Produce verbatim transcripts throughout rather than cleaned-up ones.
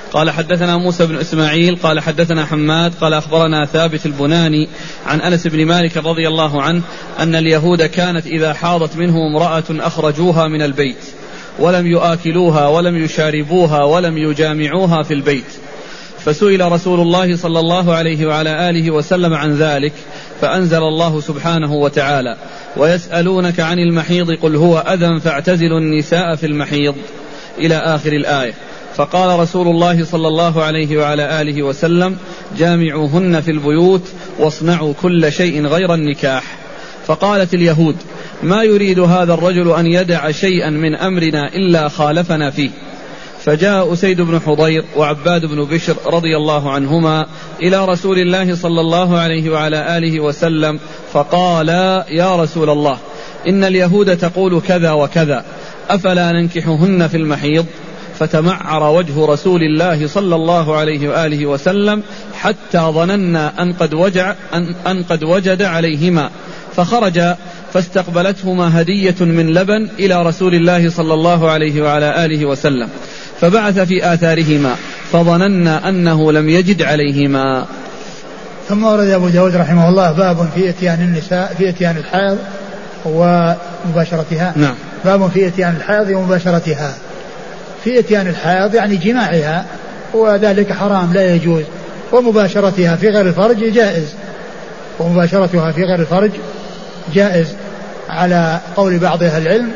قال حدثنا موسى بن إسماعيل قال حدثنا حماد قال أخبرنا ثابت البناني عن أنس بن مالك رضي الله عنه أن اليهود كانت إذا حاضت منهم امرأة أخرجوها من البيت ولم يؤكلوها ولم يشاربوها ولم يجامعوها في البيت، فسئل رسول الله صلى الله عليه وعلى آله وسلم عن ذلك فأنزل الله سبحانه وتعالى: ويسألونك عن المحيض قل هو أذى فاعتزلوا النساء في المحيض إلى آخر الآية. فقال رسول الله صلى الله عليه وعلى آله وسلم: جامعوهن في البيوت واصنعوا كل شيء غير النكاح. فقالت اليهود: ما يريد هذا الرجل أن يدع شيئا من أمرنا إلا خالفنا فيه. فجاء أسيد بن حضير وعباد بن بشر رضي الله عنهما إلى رسول الله صلى الله عليه وعلى آله وسلم فقالا: يا رسول الله، إن اليهود تقول كذا وكذا، أفلا ننكحهن في المحيض؟ فتمعر وجه رسول الله صلى الله عليه وآله وسلم حتى ظننا أن قد, وجع أن, أن قد وجد عليهما، فخرج فاستقبلتهما هدية من لبن إلى رسول الله صلى الله عليه وعلى آله وسلم، فبعث في آثارهما فظننا أنه لم يجد عليهما. ثم ورد أبو داود رحمه الله باب في إتيان النساء في إتيان الحائض ومباشرتها. نعم. باب في إتيان الحائض ومباشرتها. في إتيان الحائض يعني جماعها، وذلك حرام لا يجوز، ومباشرتها في غير الفرج جائز، ومباشرتها في غير الفرج جائز على قول بعض أهل العلم.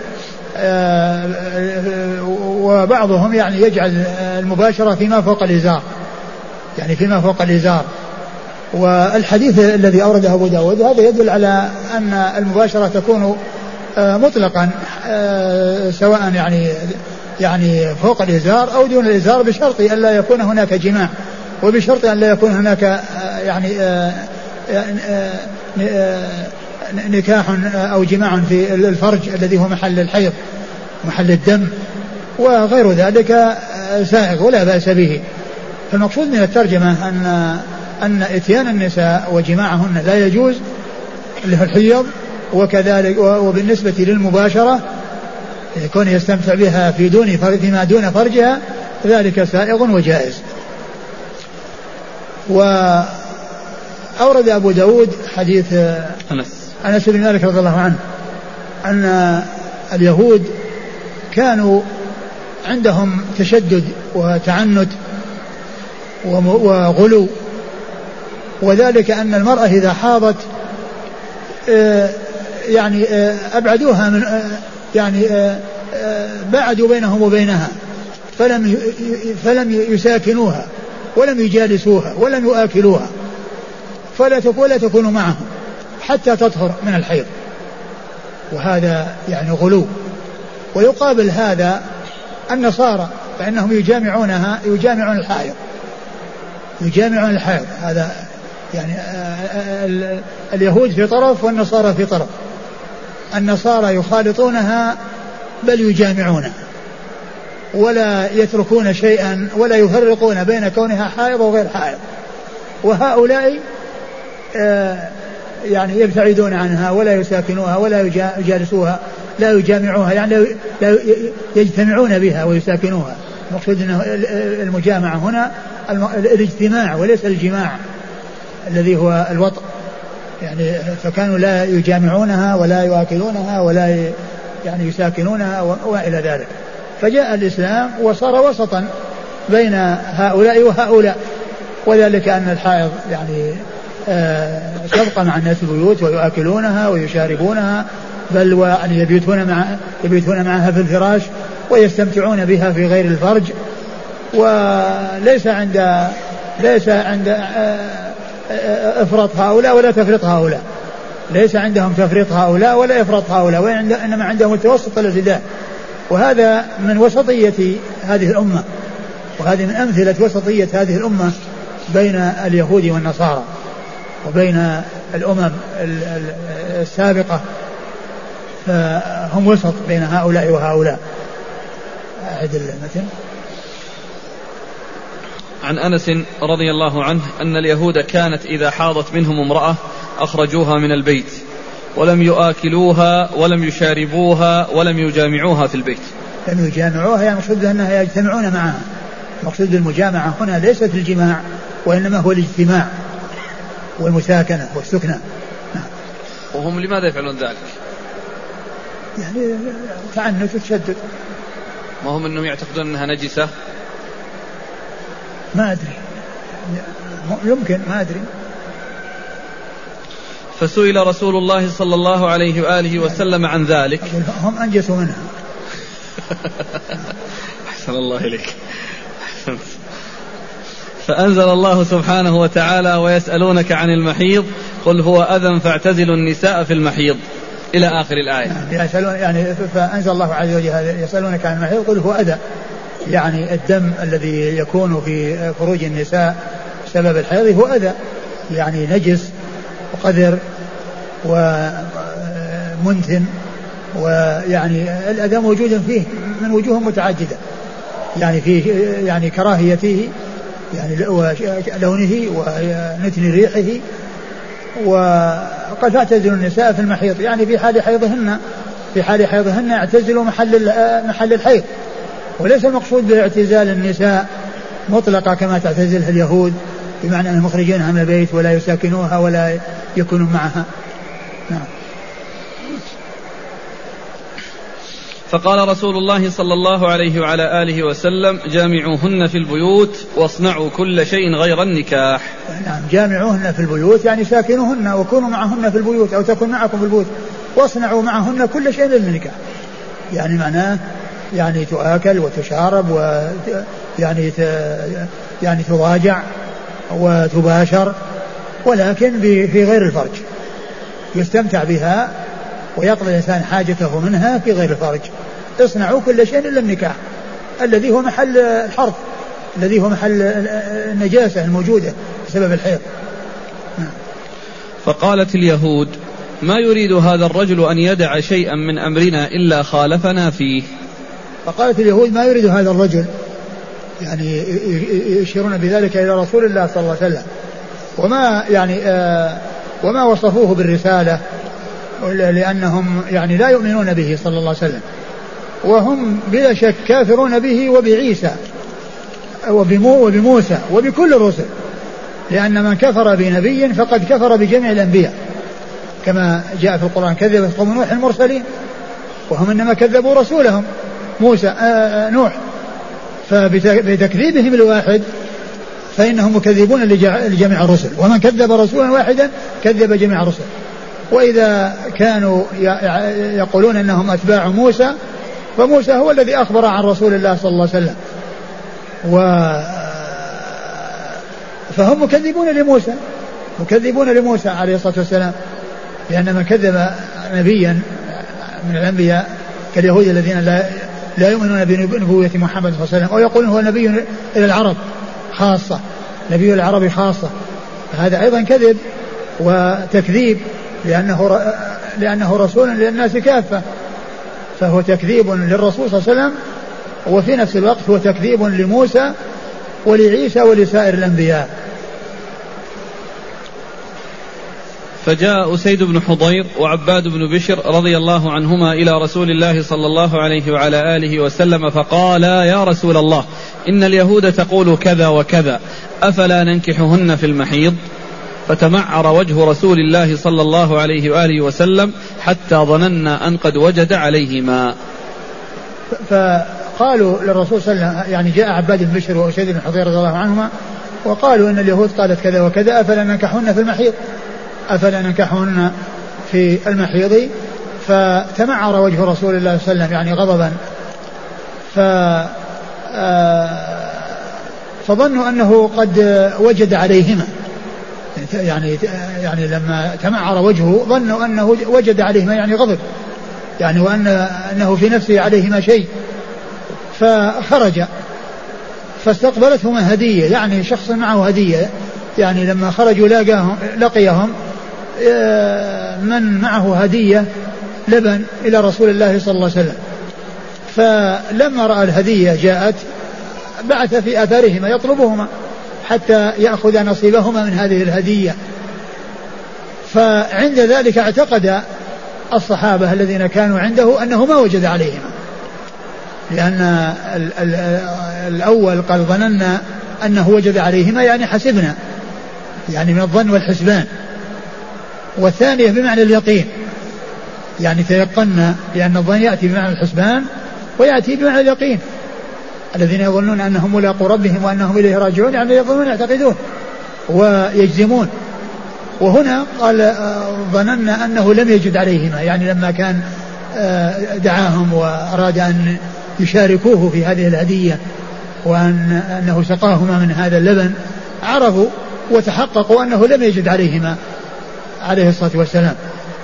وبعضهم يعني يجعل المباشرة فيما فوق الإزار، يعني فيما فوق الإزار. والحديث الذي أورده أبو داود هذا يدل على أن المباشرة تكون مطلقا سواء يعني يعني فوق الإزار أو دون الإزار، بشرط أن لا يكون هناك جماع، وبشرط أن لا يكون هناك يعني نكاح أو جماع في الفرج الذي هو محل الحيض محل الدم، وغير ذلك سائغ ولا بأس به. فالمقصود من الترجمة أن أن إتيان النساء وجماعهن لا يجوز اللي هو الحيض، وكذلك وبالنسبة للمباشرة يكون يستمتع بها في دون فيما دون فرجها ذلك سائغ وجائز. وأورد أبو داود حديث أنس أنس بن مالك رضي الله عنه أن اليهود كانوا عندهم تشدد وتعنت وغلو، وذلك أن المرأة إذا حاضت يعني أبعدوها من يعني بعدوا بينهم وبينها، فلم فلم يساكنوها ولم يجالسوها ولم يؤكلوها، فلا ولا تكون معهم حتى تطهر من الحيض، وهذا يعني غلو. ويقابل هذا النصارى فإنهم يجامعونها يجامعون الحائض يجامعون الحائض هذا يعني اليهود في طرف والنصارى في طرف. النصارى يخالطونها بل يجامعونها ولا يتركون شيئا ولا يفرقون بين كونها حائض وغير حائض، وهؤلاء يعني يبتعدون عنها ولا يساكنوها ولا يجالسوها لا يجامعوها، يعني لا يجتمعون بها ويساكنوها. المقصود أنه المجامعة هنا الاجتماع وليس الجماع الذي هو الوطء، يعني فكانوا لا يجامعونها ولا يؤكلونها ولا يعني يساكنونها وإلى ذلك. فجاء الإسلام وصار وسطا بين هؤلاء وهؤلاء، وذلك أن الحائض يعني تبقى مع الناس البيوت ويؤكلونها ويشاربونها، بل ويعني يبيتون مع يبيتون معها في الفراش ويستمتعون بها في غير الفرج. وليس عند ليس عند افراط هؤلاء ولا تفريط هؤلاء، ليس عندهم تفريط هؤلاء ولا افراط هؤلاء، وانما عندهم التوسط الاعتدال. وهذا من وسطية هذه الأمة، وهذه من أمثلة وسطية هذه الأمة بين اليهود والنصارى وبين الأمم السابقة، فهم وسط بين هؤلاء وهؤلاء. أعد المثل. عن أنس رضي الله عنه أن اليهود كانت إذا حاضت منهم امرأة أخرجوها من البيت ولم يؤكلوها ولم يشاربوها ولم يجامعوها في البيت. لم يجامعوها يعني مقصود أنها يجتمعون معها المقصود بالمجامعة هنا ليست الجماع وإنما هو الاجتماع والمساكنة والسكنة. وهم لماذا يفعلون ذلك؟ يعني تعنت وتشدد. ما هم أنهم يعتقدون أنها نجسة؟ ما أدري، يمكن، ما أدري. فسئل رسول الله صلى الله عليه وآله وسلم عن ذلك. هم أنجسوا منها. أحسن الله إليك. فأنزل الله سبحانه وتعالى ويسألونك عن المحيض قل هو أذى فاعتزلوا النساء في المحيض إلى آخر الآية. يعني فأنزل الله عز وجل يسألونك عن المحيض قل هو أذى، يعني الدم الذي يكون في فروج النساء سبب الحيض هو أذى، يعني نجس وقذر ومنتن، ويعني الأذى موجود فيه من وجوه متعددة، يعني فيه يعني كراهيته يعني لونه ونتن ريحه. وقد اعتزلوا النساء في المحيض يعني في حال حيضهن في حال حيضهن اعتزلوا محل محل الحيض، وليس المقصود باعتزال النساء مطلقة كما تعتزلها اليهود بمعنى أنهم مخرجينها من البيت ولا يساكنوها ولا يكونوا معها. نعم. فقال رسول الله صلى الله عليه وعلى آله وسلم جامعوهن في البيوت واصنعوا كل شيء غير النكاح. نعم، جامعوهن في البيوت يعني ساكنوهن وكونوا معهن في البيوت أو تكون معكم في البيوت، واصنعوا معهن كل شيء للنكاح، يعني معناه يعني تؤكل وتشارب ويعني يعني تضاجع وتباشر، ولكن في غير الفرج، يستمتع بها ويقضي الإنسان حاجته منها في غير الفرج. اصنعوا كل شيء إلا النكاح الذي هو محل الحرف، الذي هو محل النجاسة الموجودة بسبب الحيض. فقالت اليهود ما يريد هذا الرجل أن يدع شيئا من أمرنا إلا خالفنا فيه. فقالت اليهود ما يريد هذا الرجل، يعني يشيرون بذلك إلى رسول الله صلى الله عليه وسلم، وما يعني آه وما وصفوه بالرسالة، لأنهم يعني لا يؤمنون به صلى الله عليه وسلم، وهم بلا شك كافرون به وبعيسى وبموسى وبكل الرسل، لأن من كفر بنبي فقد كفر بجميع الأنبياء كما جاء في القرآن كذبت قوم نوح المرسلين، وهم إنما كذبوا رسولهم موسى آآ نوح، فبتكذيبهم الواحد فإنهم مكذبون لجميع الرسل، ومن كذب رسولا واحدا كذب جميع الرسل. وإذا كانوا يقولون أنهم أتباع موسى فموسى هو الذي أخبر عن رسول الله صلى الله عليه وسلم، و فهم مكذبون لموسى مكذبون لموسى عليه الصلاة والسلام، لأن من كذب نبيا من الأنبياء كاليهود الذين لا لا يؤمنون بنبوة محمد صلى الله عليه وسلم ويقولون هو نبي إلى العرب خاصة، نبي العرب خاصة، هذا أيضا كذب وتكذيب، لأنه لأنه رسول للناس كافة، فهو تكذيب للرسول صلى الله عليه وسلم، وفي نفس الوقت هو تكذيب لموسى ولعيسى ولسائر الأنبياء. فجاء أسيد بن حضير وعباد بن بشر رضي الله عنهما إلى رسول الله صلى الله عليه وعلى آله وسلم فقالا يا رسول الله إن اليهود تقول كذا وكذا أفلا ننكحهن في المحيض؟ فتمعر وجه رسول الله صلى الله عليه وآله وسلم حتى ظننا أن قد وجد عليهما. فقالوا للرسول صلى الله عليه وسلم، يعني جاء عباد بن بشر وأسيد بن حضير رضي الله عنهما وقالوا إن اليهود قالت كذا وكذا أفلا ننكحهن في المحيض أفلا ننكحهن في المحيض؟ فتمعر وجه رسول الله صلى الله عليه وسلم يعني غضبا، ف فظنوا أنه قد وجد عليهما، يعني يعني لما تمعر وجهه ظنوا أنه وجد عليهما يعني غضب، يعني وأن أنه في نفسه عليهما شيء، فخرج فاستقبلتهما هدية، يعني شخص معه هدية، يعني لما خرجوا لقاهم لقيهم من معه هدية لبن إلى رسول الله صلى الله عليه وسلم، فلما رأى الهدية جاءت بعث في آثارهما يطلبهما حتى يأخذ نصيبهما من هذه الهدية. فعند ذلك اعتقد الصحابة الذين كانوا عنده أنه ما وجد عليهما، لأن الأول قال ظننا أنه وجد عليهما يعني حسبنا، يعني من الظن والحسبان. والثانية بمعنى اليقين، يعني تيقنا، لأن الظن يأتي بمعنى الحسبان ويأتي بمعنى اليقين. الذين يظنون أنهم ملاقو ربهم وأنهم إليه راجعون، يعني يظنون يعتقدون ويجزمون. وهنا قال ظننا أنه لم يجد عليهما، يعني لما كان دعاهم وأراد أن يشاركوه في هذه الهدية وأن أنه سقاهما من هذا اللبن، عرفوا وتحققوا أنه لم يجد عليهما عليه الصلاة والسلام.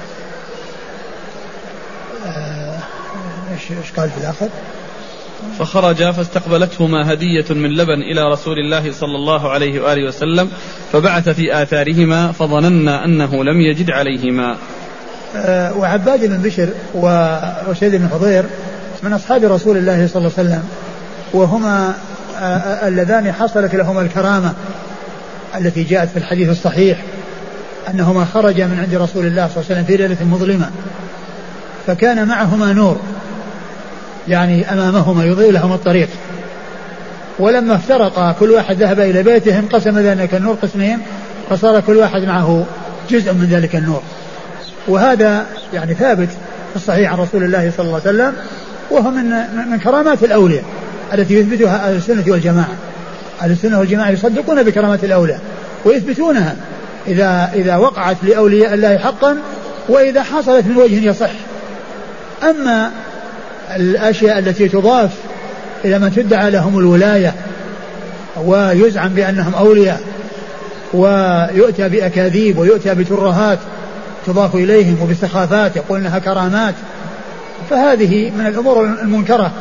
ايش قال في الآخر؟ فخرج فاستقبلتهما هدية من لبن إلى رسول الله صلى الله عليه وآله وسلم فبعث في آثارهما فظننا أنه لم يجد عليهما. أه وعباد بن بشر وأسيد بن حضير من أصحاب رسول الله صلى الله عليه وسلم، وهما أه اللذان حصلت لهما الكرامة التي جاءت في الحديث الصحيح أنهما خرجا من عند رسول الله صلى الله عليه وسلم في ليلة مظلمة، فكان معهما نور يعني أمامهما يضيء لهم الطريق، ولما افترقا كل واحد ذهب إلى بيته انقسم ذلك النور قسمين، فصار كل واحد معه جزء من ذلك النور. وهذا يعني ثابت في الصحيح عن رسول الله صلى الله عليه وسلم، وهو من من كرامات الأولياء التي يثبتها أهل السنة والجماعة. أهل السنة والجماعة يصدقون بكرامات الأولياء ويثبتونها إذا إذا وقعت لأولياء الله حقا، وإذا حصلت من وجه يصح. أما الأشياء التي تضاف إلى من تدعى لهم الولاية ويزعم بأنهم أولياء ويؤتى بأكاذيب ويؤتى بترهات تضاف إليهم وبسخافات يقول إنها كرامات، فهذه من الأمور المنكرة.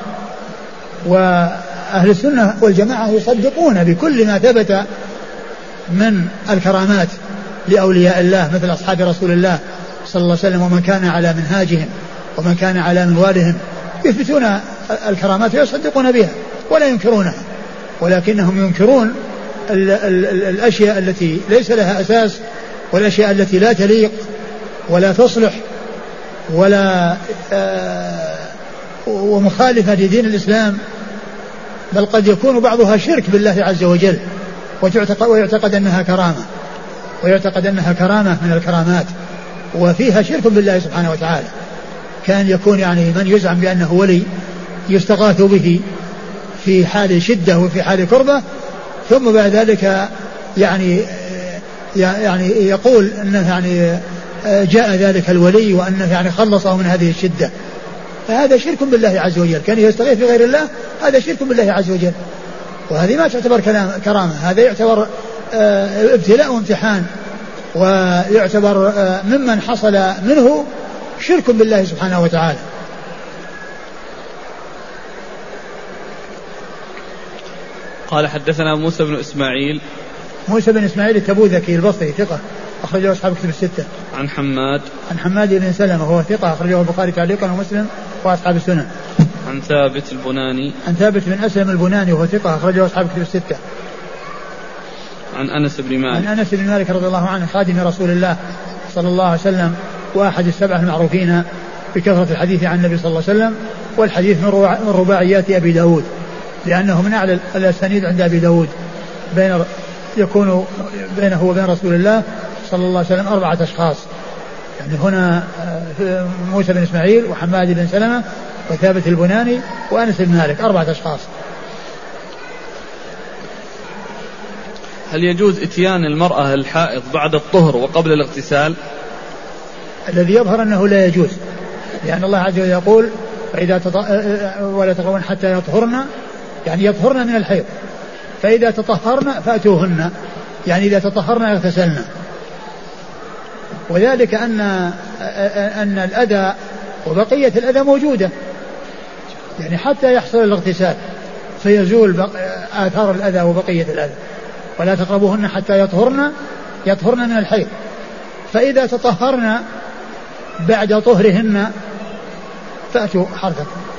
وأهل السنة والجماعة يصدقون بكل ما ثبت من الكرامات لأولياء الله مثل أصحاب رسول الله صلى الله عليه وسلم ومن كان على منهاجهم ومن كان على منوالهم، يثبتون الكرامات ويصدقون بها ولا ينكرونها، ولكنهم ينكرون ال ال ال الأشياء التي ليس لها أساس والأشياء التي لا تليق ولا تصلح ولا آه ومخالفة لدين الإسلام، بل قد يكون بعضها شرك بالله عز وجل ويعتقد أنها كرامة ويعتقد أنها كرامة من الكرامات وفيها شرك بالله سبحانه وتعالى. كان يكون يعني من يزعم بأنه ولي يستغاث به في حال شدة وفي حال كربة، ثم بعد ذلك يعني يعني يقول أنه يعني جاء ذلك الولي وأنه يعني خلصه من هذه الشدة، فهذا شرك بالله عز وجل. كان يستغيث بغير الله، هذا شرك بالله عز وجل، وهذه ما تعتبر كرامة، هذا يعتبر ابتلاء وامتحان، ويعتبر ممن حصل منه شرك بالله سبحانه وتعالى. قال حدثنا موسى بن إسماعيل. موسى بن إسماعيل التبوذكي البصري ثقة أخرجه أصحاب كتب الستة. عن حماد. عن حماد بن سلمة وهو ثقة أخرجه البخاري تعليقا ومسلم وأصحاب السنن. عن ثابت البناني. عن ثابت بن أسلم البناني وهو ثقة أخرجه أصحاب كتب الستة. عن أنس بن مالك. عن أنس بن مالك رضي الله عنه خادم رسول الله صلى الله عليه وسلم وأحد السبعة المعروفين بكثرة الحديث عن النبي صلى الله عليه وسلم، والحديث من رباعيات أبي داود لأنه من أعلى الأسانيد عند أبي داود، بين يكون بينه وبين رسول الله صلى الله عليه وسلم أربعة أشخاص، يعني هنا موسى بن إسماعيل وحماد بن سلمة وثابت البناني وأنس بن مالك، أربعة أشخاص. هل يجوز إتيان المرأة الحائض بعد الطهر وقبل الاغتسال؟ الذي يظهر أنه لا يجوز، لأن الله عز وجل يقول فإذا تط... ولا تقربن حتى يطهرن، يعني يطهرن من الحيض، فإذا تطهرن فأتوهن، يعني إذا تطهرن اغتسلن. وذلك أن أن الأذى وبقية الأذى موجودة، يعني حتى يحصل الاغتسال فيزول آثار الأذى وبقية الأذى. ولا تقربوهن حتى يطهرن يطهرن من الحيض، فإذا تطهرن بعد طهرهن فأتوا حرثكم.